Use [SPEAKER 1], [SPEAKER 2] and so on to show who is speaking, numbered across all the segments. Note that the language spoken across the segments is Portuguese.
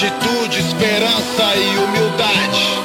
[SPEAKER 1] Atitude, esperança e humildade.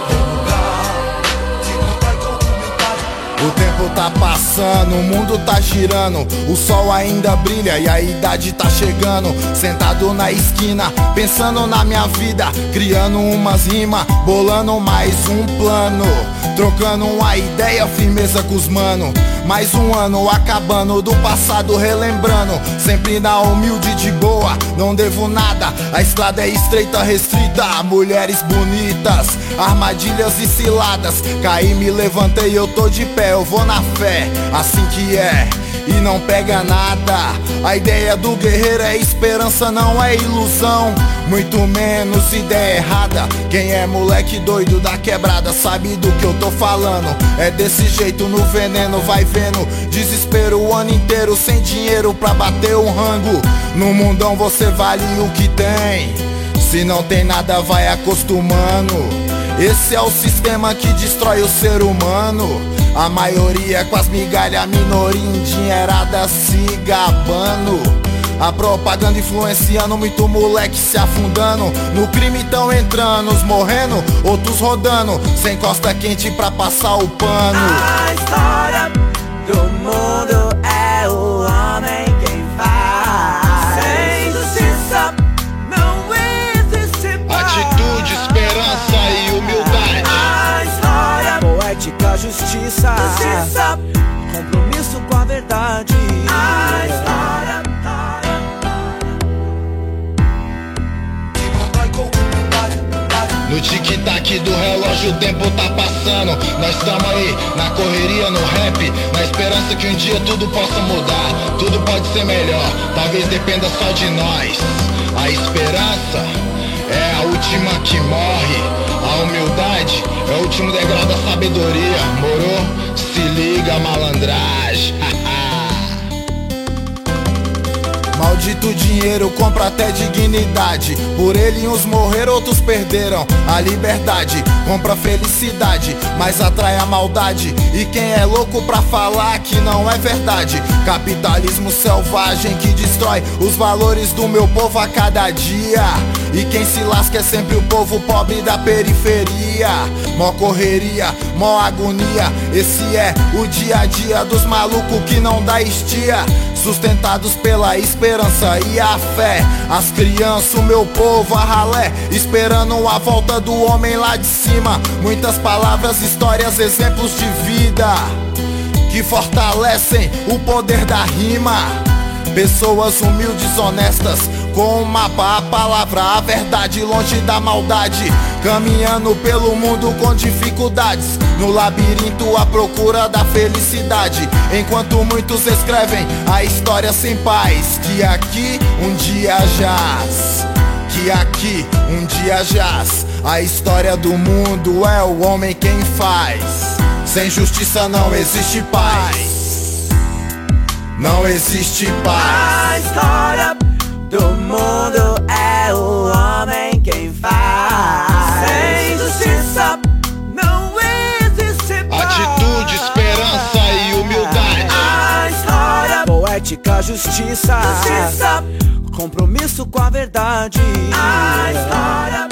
[SPEAKER 2] O tempo tá passando, o mundo tá girando, o sol ainda brilha e a idade tá chegando. Sentado na esquina, pensando na minha vida, criando umas rimas, bolando mais um plano, trocando uma ideia, firmeza com os mano. Mais um ano acabando, do passado relembrando, sempre na humilde de boa, não devo nada. A estrada é estreita, restrita, mulheres bonitas, armadilhas e ciladas. Caí, me levantei, eu tô de pé, eu vou na fé, assim que é, e não pega nada. A ideia do guerreiro é esperança, não é ilusão, muito menos ideia errada. Quem é moleque doido da quebrada sabe do que eu tô falando. É desse jeito no veneno, vai vendo, desespero o ano inteiro, sem dinheiro pra bater um rango. No mundão você vale o que tem, se não tem nada vai acostumando. Esse é o sistema que destrói o ser humano. A maioria com as migalhas, a minoria endinheirada se gabando. A propaganda influenciando, muito moleque se afundando. No crime tão entrando, uns morrendo, outros rodando, sem costa quente pra passar o pano.
[SPEAKER 3] A história do mundo é o homem quem faz. Sem justiça não existe paz.
[SPEAKER 1] Atitude, esperança e humildade.
[SPEAKER 3] A história,
[SPEAKER 4] poética, justiça,
[SPEAKER 3] compromisso com a verdade. A história,
[SPEAKER 1] no tic-tac do relógio o tempo tá passando. Nós tamo aí na correria, no rap, na esperança que um dia tudo possa mudar, tudo pode ser melhor, talvez dependa só de nós. A esperança é a última que morre, a humildade é o último degrau da sabedoria. Moro? Se liga, malandragem.
[SPEAKER 2] Maldito dinheiro compra até dignidade, por ele uns morreram, outros perderam a liberdade. Compra felicidade, mas atrai a maldade, e quem é louco pra falar que não é verdade. Capitalismo selvagem que destrói os valores do meu povo a cada dia, e quem se lasca é sempre o povo pobre da periferia. Mó correria, mó agonia, esse é o dia a dia dos malucos que não dá estia, sustentados pela esperança e a fé. As crianças, o meu povo, a ralé, esperando a volta do homem lá de cima. Muitas palavras, histórias, exemplos de vida que fortalecem o poder da rima. Pessoas humildes, honestas, com o mapa, a palavra, a verdade, longe da maldade, caminhando pelo mundo com dificuldades, no labirinto à procura da felicidade. Enquanto muitos escrevem a história sem paz, que aqui um dia jaz, que aqui um dia jaz. A história do mundo é o homem quem faz. Sem justiça não existe paz, não existe paz.
[SPEAKER 3] a história do mundo é o homem quem faz. Sem justiça não existe paz.
[SPEAKER 1] Atitude, esperança e humildade.
[SPEAKER 3] A história,
[SPEAKER 4] poética, justiça,
[SPEAKER 3] compromisso com a verdade. A história.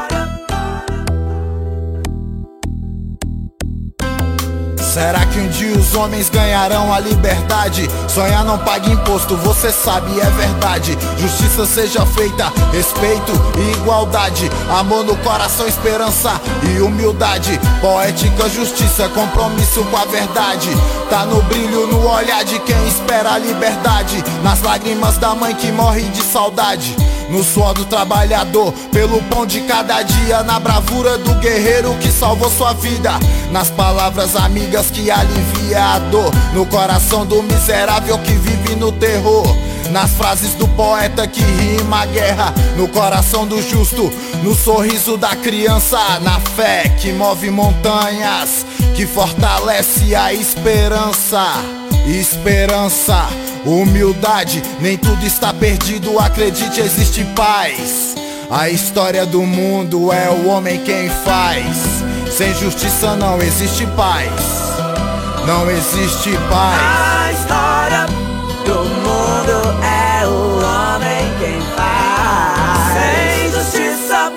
[SPEAKER 2] Será que um dia os homens ganharão a liberdade? Sonhar não paga imposto, você sabe, é verdade. Justiça seja feita, respeito e igualdade, amor no coração, esperança e humildade. Poética, justiça, compromisso com a verdade, tá no brilho, no olhar de quem espera a liberdade, nas lágrimas da mãe que morre de saudade, no suor do trabalhador, pelo pão de cada dia, na bravura do guerreiro que salvou sua vida, nas palavras amigas que alivia a dor, no coração do miserável que vive no terror, nas frases do poeta que rima a guerra, no coração do justo, no sorriso da criança, na fé que move montanhas, que fortalece a esperança. Esperança, humildade, nem tudo está perdido, acredite, existe paz. A história do mundo é o homem quem faz. Sem justiça não existe paz, não existe paz.
[SPEAKER 3] A história do mundo é o homem quem faz. Sem justiça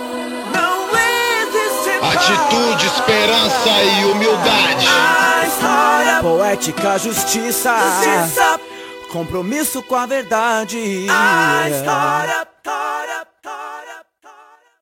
[SPEAKER 1] Atitude, esperança e humildade.
[SPEAKER 3] A história,
[SPEAKER 4] Poética justiça,
[SPEAKER 3] justiça,
[SPEAKER 4] compromisso com a verdade.
[SPEAKER 3] a história.